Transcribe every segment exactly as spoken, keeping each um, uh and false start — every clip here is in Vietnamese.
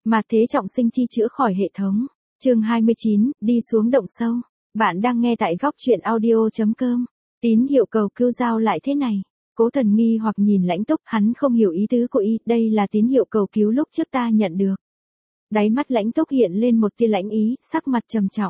Mà thế trọng sinh chi chữa khỏi hệ thống. Chương hai mươi chín, đi xuống động sâu. Bạn đang nghe tại góc truyện audio.com. Tín hiệu cầu cứu giao lại thế này. Cố Thần nghi hoặc nhìn Lãnh Túc, hắn không hiểu ý tứ của y, đây là tín hiệu cầu cứu lúc trước ta nhận được. Đáy mắt Lãnh Túc hiện lên một tia lãnh ý, sắc mặt trầm trọng.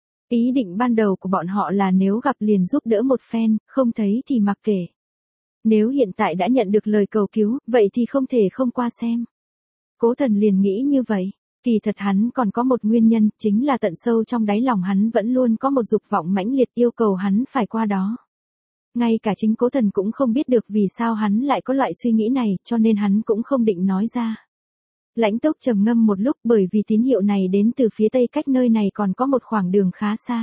Ý định ban đầu của bọn họ là nếu gặp liền giúp đỡ một phen, không thấy thì mặc kệ. Nếu hiện tại đã nhận được lời cầu cứu, vậy thì không thể không qua xem. Cố Thần liền nghĩ như vậy. Kỳ thật hắn còn có một nguyên nhân, chính là tận sâu trong đáy lòng hắn vẫn luôn có một dục vọng mãnh liệt yêu cầu hắn phải qua đó. Ngay cả chính Cố Thần cũng không biết được vì sao hắn lại có loại suy nghĩ này, cho nên hắn cũng không định nói ra. Lãnh Túc trầm ngâm một lúc, bởi vì tín hiệu này đến từ phía tây, cách nơi này còn có một khoảng đường khá xa.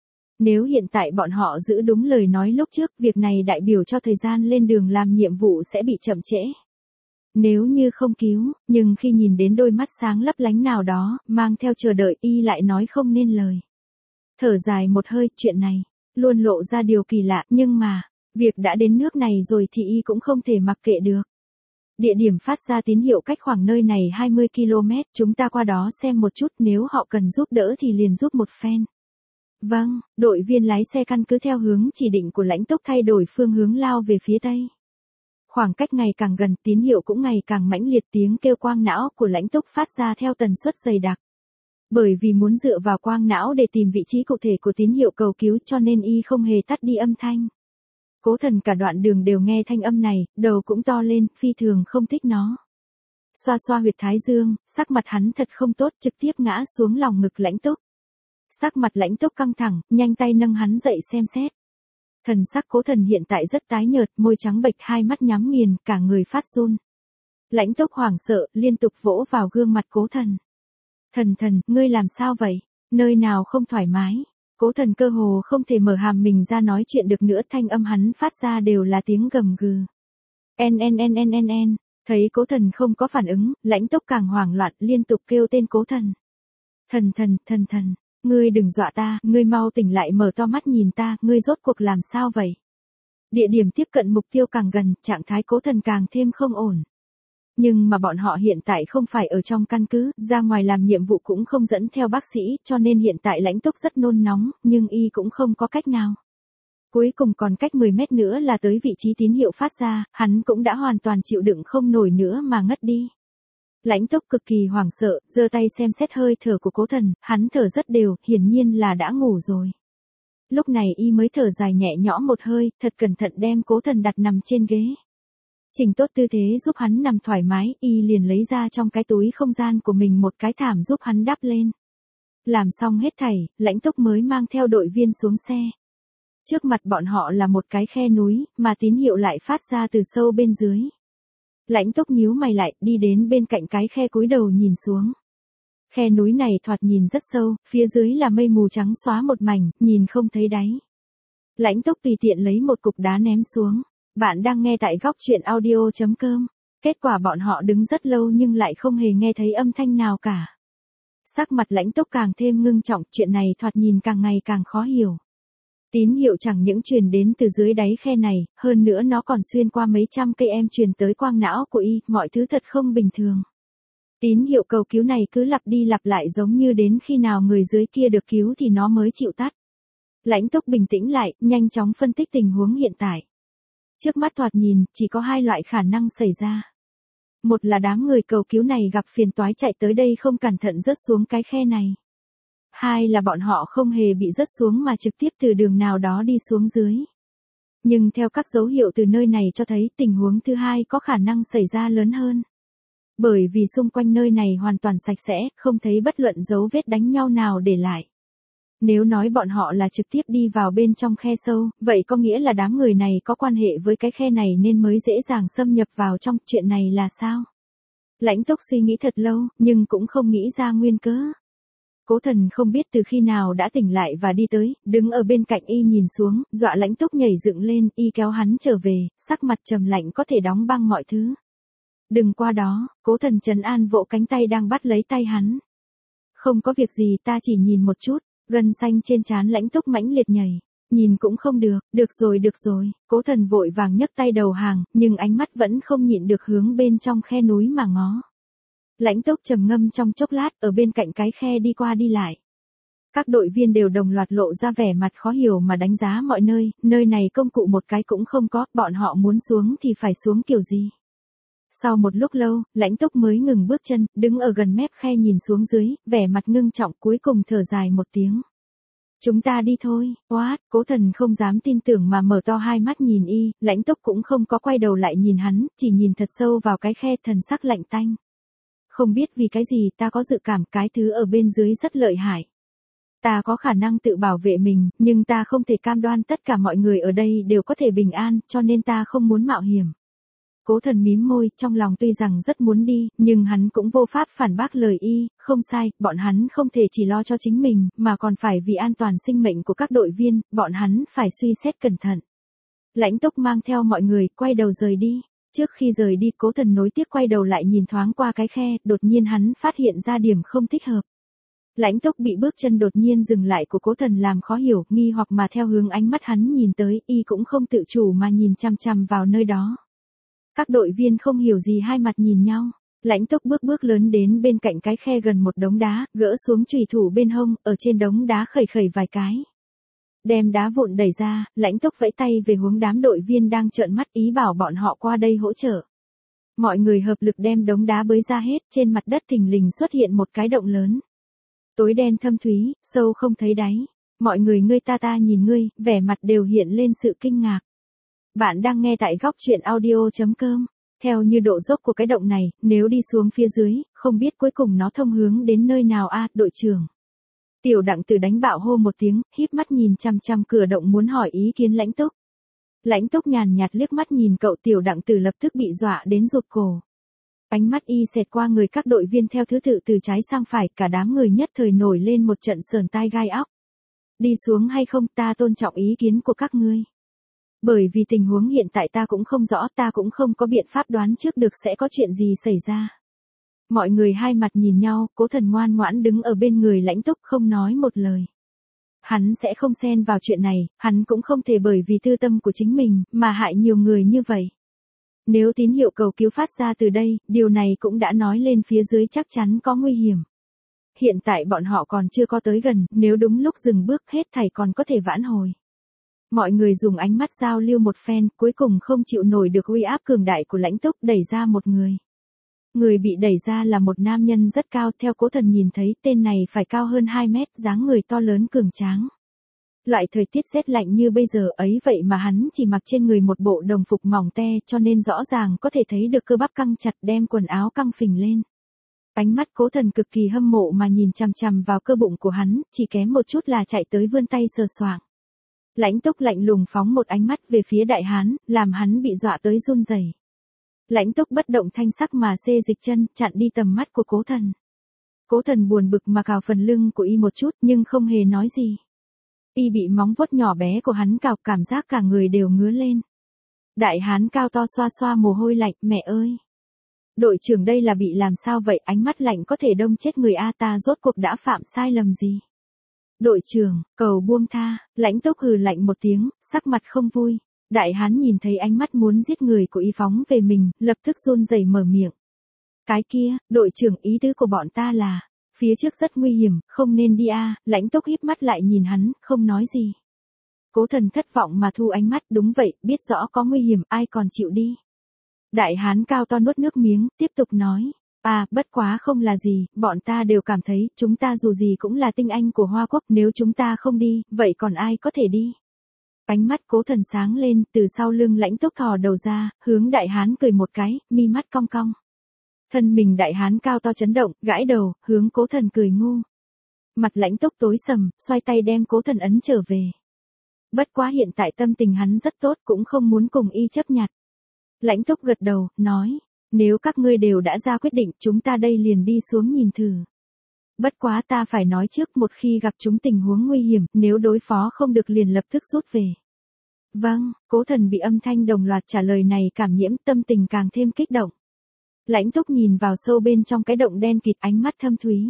Nếu hiện tại bọn họ giữ đúng lời nói lúc trước, việc này đại biểu cho thời gian lên đường làm nhiệm vụ sẽ bị chậm trễ. Nếu như không cứu, nhưng khi nhìn đến đôi mắt sáng lấp lánh nào đó, mang theo chờ đợi, y lại nói không nên lời. Thở dài một hơi, chuyện này luôn lộ ra điều kỳ lạ, nhưng mà, việc đã đến nước này rồi thì y cũng không thể mặc kệ được. Địa điểm phát ra tín hiệu cách khoảng nơi này hai mươi ki lô mét, chúng ta qua đó xem một chút, nếu họ cần giúp đỡ thì liền giúp một phen. Vâng, đội viên lái xe căn cứ theo hướng chỉ định của Lãnh Túc thay đổi phương hướng lao về phía tây. Khoảng cách ngày càng gần, tín hiệu cũng ngày càng mãnh liệt, tiếng kêu quang não của Lãnh Túc phát ra theo tần suất dày đặc. Bởi vì muốn dựa vào quang não để tìm vị trí cụ thể của tín hiệu cầu cứu cho nên y không hề tắt đi âm thanh. Cố Thần cả đoạn đường đều nghe thanh âm này, đầu cũng to lên, phi thường không thích nó. Xoa xoa huyệt thái dương, sắc mặt hắn thật không tốt, trực tiếp ngã xuống lòng ngực Lãnh Túc. Sắc mặt Lãnh Túc căng thẳng, nhanh tay nâng hắn dậy xem xét. Thần sắc Cố Thần hiện tại rất tái nhợt, môi trắng bệch, hai mắt nhắm nghiền, cả người phát run. Lãnh Túc hoảng sợ, liên tục vỗ vào gương mặt Cố Thần. Thần thần, ngươi làm sao vậy? Nơi nào không thoải mái? Cố Thần cơ hồ không thể mở hàm mình ra nói chuyện được nữa, thanh âm hắn phát ra đều là tiếng gầm gừ. En en en en en en, thấy Cố Thần không có phản ứng, Lãnh Túc càng hoảng loạn, liên tục kêu tên Cố Thần. Thần thần, thần thần, ngươi đừng dọa ta, ngươi mau tỉnh lại, mở to mắt nhìn ta, ngươi rốt cuộc làm sao vậy? Địa điểm tiếp cận mục tiêu càng gần, trạng thái Cố Thần càng thêm không ổn. Nhưng mà bọn họ hiện tại không phải ở trong căn cứ, ra ngoài làm nhiệm vụ cũng không dẫn theo bác sĩ, cho nên hiện tại Lãnh Túc rất nôn nóng, nhưng y cũng không có cách nào. Cuối cùng còn cách mười mét nữa là tới vị trí tín hiệu phát ra, hắn cũng đã hoàn toàn chịu đựng không nổi nữa mà ngất đi. Lãnh Túc cực kỳ hoảng sợ, giơ tay xem xét hơi thở của Cố Thần, hắn thở rất đều, hiển nhiên là đã ngủ rồi. Lúc này y mới thở dài nhẹ nhõm một hơi, thật cẩn thận đem Cố Thần đặt nằm trên ghế. Chỉnh tốt tư thế giúp hắn nằm thoải mái, y liền lấy ra trong cái túi không gian của mình một cái thảm giúp hắn đắp lên. Làm xong hết thảy, Lãnh Túc mới mang theo đội viên xuống xe. Trước mặt bọn họ là một cái khe núi, mà tín hiệu lại phát ra từ sâu bên dưới. Lãnh Túc nhíu mày lại, đi đến bên cạnh cái khe cúi đầu nhìn xuống. Khe núi này thoạt nhìn rất sâu, phía dưới là mây mù trắng xóa một mảnh, nhìn không thấy đáy. Lãnh Túc tùy tiện lấy một cục đá ném xuống. Bạn đang nghe tại góc truyện audio.com. Kết quả bọn họ đứng rất lâu nhưng lại không hề nghe thấy âm thanh nào cả. Sắc mặt Lãnh Túc càng thêm ngưng trọng, chuyện này thoạt nhìn càng ngày càng khó hiểu. Tín hiệu chẳng những truyền đến từ dưới đáy khe này, hơn nữa nó còn xuyên qua mấy trăm cây em truyền tới quang não của y, mọi thứ thật không bình thường. Tín hiệu cầu cứu này cứ lặp đi lặp lại, giống như đến khi nào người dưới kia được cứu thì nó mới chịu tắt. Lãnh Túc bình tĩnh lại, nhanh chóng phân tích tình huống hiện tại. Trước mắt thoạt nhìn, chỉ có hai loại khả năng xảy ra. Một là đám người cầu cứu này gặp phiền toái chạy tới đây không cẩn thận rớt xuống cái khe này. Hai là bọn họ không hề bị rớt xuống mà trực tiếp từ đường nào đó đi xuống dưới. Nhưng theo các dấu hiệu từ nơi này cho thấy tình huống thứ hai có khả năng xảy ra lớn hơn. Bởi vì xung quanh nơi này hoàn toàn sạch sẽ, không thấy bất luận dấu vết đánh nhau nào để lại. Nếu nói bọn họ là trực tiếp đi vào bên trong khe sâu, vậy có nghĩa là đám người này có quan hệ với cái khe này nên mới dễ dàng xâm nhập vào trong, chuyện này là sao? Lãnh Túc suy nghĩ thật lâu, nhưng cũng không nghĩ ra nguyên cớ. Cố Thần không biết từ khi nào đã tỉnh lại và đi tới, đứng ở bên cạnh y nhìn xuống, dọa Lãnh Túc nhảy dựng lên, y kéo hắn trở về, sắc mặt trầm lạnh có thể đóng băng mọi thứ. Đừng qua đó, Cố Thần trấn an vỗ cánh tay đang bắt lấy tay hắn. Không có việc gì, ta chỉ nhìn một chút. Gân xanh trên trán Lãnh Túc mãnh liệt nhảy. Nhìn cũng không được, được rồi được rồi, Cố Thần vội vàng nhấc tay đầu hàng, nhưng ánh mắt vẫn không nhịn được hướng bên trong khe núi mà ngó. Lãnh Túc trầm ngâm trong chốc lát, ở bên cạnh cái khe đi qua đi lại. Các đội viên đều đồng loạt lộ ra vẻ mặt khó hiểu mà đánh giá mọi nơi, nơi này công cụ một cái cũng không có, bọn họ muốn xuống thì phải xuống kiểu gì. Sau một lúc lâu, Lãnh Túc mới ngừng bước chân, đứng ở gần mép khe nhìn xuống dưới, vẻ mặt ngưng trọng cuối cùng thở dài một tiếng. Chúng ta đi thôi, what, Cố Thần không dám tin tưởng mà mở to hai mắt nhìn y, Lãnh Túc cũng không có quay đầu lại nhìn hắn, chỉ nhìn thật sâu vào cái khe thần sắc lạnh tanh. Không biết vì cái gì ta có dự cảm cái thứ ở bên dưới rất lợi hại. Ta có khả năng tự bảo vệ mình, nhưng ta không thể cam đoan tất cả mọi người ở đây đều có thể bình an, cho nên ta không muốn mạo hiểm. Cố Thần mím môi, trong lòng tuy rằng rất muốn đi, nhưng hắn cũng vô pháp phản bác lời y, không sai, bọn hắn không thể chỉ lo cho chính mình, mà còn phải vì an toàn sinh mệnh của các đội viên, bọn hắn phải suy xét cẩn thận. Lãnh Túc mang theo mọi người, quay đầu rời đi. Trước khi rời đi, Cố Thần nối tiếc quay đầu lại nhìn thoáng qua cái khe, đột nhiên hắn phát hiện ra điểm không thích hợp. Lãnh Túc bị bước chân đột nhiên dừng lại của Cố Thần làm khó hiểu, nghi hoặc mà theo hướng ánh mắt hắn nhìn tới, y cũng không tự chủ mà nhìn chằm chằm vào nơi đó. Các đội viên không hiểu gì hai mặt nhìn nhau. Lãnh Túc bước bước lớn đến bên cạnh cái khe gần một đống đá, gỡ xuống chùy thủ bên hông, ở trên đống đá khẩy khẩy vài cái. Đem đá vụn đẩy ra, Lãnh Túc vẫy tay về hướng đám đội viên đang trợn mắt ý bảo bọn họ qua đây hỗ trợ. Mọi người hợp lực đem đống đá bới ra hết, trên mặt đất thình lình xuất hiện một cái động lớn. Tối đen thâm thúy, sâu không thấy đáy. Mọi người ngươi ta ta nhìn ngươi, vẻ mặt đều hiện lên sự kinh ngạc. Bạn đang nghe tại góc truyện audio chấm com. Theo như độ dốc của cái động này, nếu đi xuống phía dưới, không biết cuối cùng nó thông hướng đến nơi nào a, đội trưởng. Tiểu Đặng Tử đánh bạo hô một tiếng, híp mắt nhìn chằm chằm cửa động muốn hỏi ý kiến Lãnh Túc. Lãnh Túc nhàn nhạt liếc mắt nhìn cậu Tiểu Đặng Tử lập tức bị dọa đến rụt cổ. Ánh mắt y xẹt qua người các đội viên theo thứ tự từ trái sang phải, cả đám người nhất thời nổi lên một trận sờn tai gai óc. Đi xuống hay không, ta tôn trọng ý kiến của các ngươi. Bởi vì tình huống hiện tại ta cũng không rõ, ta cũng không có biện pháp đoán trước được sẽ có chuyện gì xảy ra. Mọi người hai mặt nhìn nhau, Cố Thần ngoan ngoãn đứng ở bên người Lãnh Túc không nói một lời. Hắn sẽ không xen vào chuyện này, hắn cũng không thể bởi vì tư tâm của chính mình, mà hại nhiều người như vậy. Nếu tín hiệu cầu cứu phát ra từ đây, điều này cũng đã nói lên phía dưới chắc chắn có nguy hiểm. Hiện tại bọn họ còn chưa có tới gần, nếu đúng lúc dừng bước hết thảy còn có thể vãn hồi. Mọi người dùng ánh mắt giao lưu một phen, cuối cùng không chịu nổi được uy áp cường đại của Lãnh Túc, đẩy ra một người. Người bị đẩy ra là một nam nhân rất cao, theo Cố Thần nhìn thấy tên này phải cao hơn hai mét, dáng người to lớn cường tráng. Loại thời tiết rét lạnh như bây giờ ấy vậy mà hắn chỉ mặc trên người một bộ đồng phục mỏng te, cho nên rõ ràng có thể thấy được cơ bắp căng chặt, đem quần áo căng phình lên. Ánh mắt Cố Thần cực kỳ hâm mộ mà nhìn chằm chằm vào cơ bụng của hắn, chỉ kém một chút là chạy tới vươn tay sờ soạng. Lãnh Túc lạnh lùng phóng một ánh mắt về phía đại hán, làm hắn bị dọa tới run rẩy. Lãnh Túc bất động thanh sắc mà xê dịch chân, chặn đi tầm mắt của Cố Thần. Cố Thần buồn bực mà cào phần lưng của y một chút, nhưng không hề nói gì. Y bị móng vuốt nhỏ bé của hắn cào, cảm giác cả người đều ngứa lên. Đại hán cao to xoa xoa mồ hôi lạnh, mẹ ơi. Đội trưởng đây là bị làm sao vậy, ánh mắt lạnh có thể đông chết người a, ta rốt cuộc đã phạm sai lầm gì. Đội trưởng, cầu buông tha, Lãnh Túc hừ lạnh một tiếng, sắc mặt không vui. Đại hán nhìn thấy ánh mắt muốn giết người của y phóng về mình, lập tức run rẩy mở miệng. Cái kia, đội trưởng ý tứ của bọn ta là, phía trước rất nguy hiểm, không nên đi a. Lãnh Túc híp mắt lại nhìn hắn, không nói gì. Cố Thần thất vọng mà thu ánh mắt, đúng vậy, biết rõ có nguy hiểm, ai còn chịu đi. Đại hán cao to nuốt nước miếng, tiếp tục nói. À, bất quá không là gì, bọn ta đều cảm thấy, chúng ta dù gì cũng là tinh anh của Hoa Quốc, nếu chúng ta không đi, vậy còn ai có thể đi? Ánh mắt Cố Thần sáng lên, từ sau lưng Lãnh Túc thò đầu ra, hướng đại hán cười một cái, mi mắt cong cong. Thân mình đại hán cao to chấn động, gãi đầu, hướng Cố Thần cười ngu. Mặt Lãnh Túc tối sầm, xoay tay đem Cố Thần ấn trở về. Bất quá hiện tại tâm tình hắn rất tốt, cũng không muốn cùng y chấp nhặt. Lãnh Túc gật đầu, nói. Nếu các ngươi đều đã ra quyết định, chúng ta đây liền đi xuống nhìn thử. Bất quá ta phải nói trước, một khi gặp chúng tình huống nguy hiểm, nếu đối phó không được liền lập tức rút về. Vâng, Cố Thần bị âm thanh đồng loạt trả lời này cảm nhiễm, tâm tình càng thêm kích động. Lãnh Túc nhìn vào sâu bên trong cái động đen kịt, ánh mắt thâm thúy.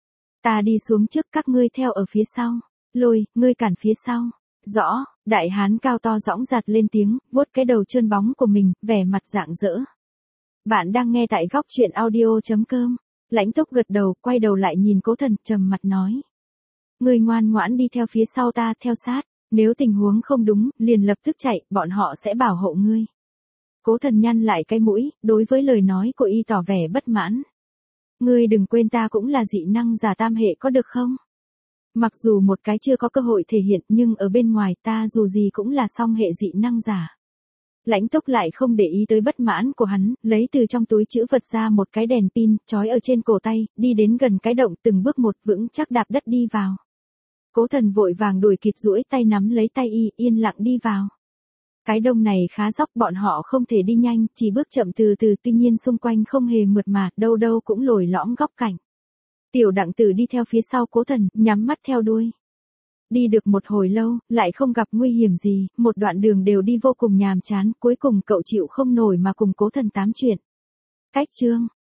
Ta đi xuống trước, các ngươi theo ở phía sau. Lôi, ngươi cản phía sau. Rõ, đại hán cao to dõng dạc lên tiếng, vuốt cái đầu trơn bóng của mình, vẻ mặt rạng rỡ. Bạn đang nghe tại góc truyện audio chấm com. Lãnh Túc gật đầu, quay đầu lại nhìn Cố Thần, trầm mặt nói. Ngươi ngoan ngoãn đi theo phía sau ta, theo sát, nếu tình huống không đúng, liền lập tức chạy, bọn họ sẽ bảo hộ ngươi. Cố Thần nhăn lại cái mũi, đối với lời nói của y tỏ vẻ bất mãn. Ngươi đừng quên ta cũng là dị năng giả tam hệ có được không? Mặc dù một cái chưa có cơ hội thể hiện nhưng ở bên ngoài ta dù gì cũng là song hệ dị năng giả. Lãnh Túc lại không để ý tới bất mãn của hắn, lấy từ trong túi trữ vật ra một cái đèn pin, trói ở trên cổ tay, đi đến gần cái động từng bước một vững chắc đạp đất đi vào. Cố Thần vội vàng đuổi kịp duỗi tay nắm lấy tay y, yên lặng đi vào. Cái đông này khá dốc, bọn họ không thể đi nhanh, chỉ bước chậm từ từ, tuy nhiên xung quanh không hề mượt mà, đâu đâu cũng lồi lõm góc cạnh. Tiểu Đặng Tử đi theo phía sau Cố Thần, nhắm mắt theo đuôi. Đi được một hồi lâu, lại không gặp nguy hiểm gì, một đoạn đường đều đi vô cùng nhàm chán, cuối cùng cậu chịu không nổi mà cùng Cố Thần tám chuyện. Cách chương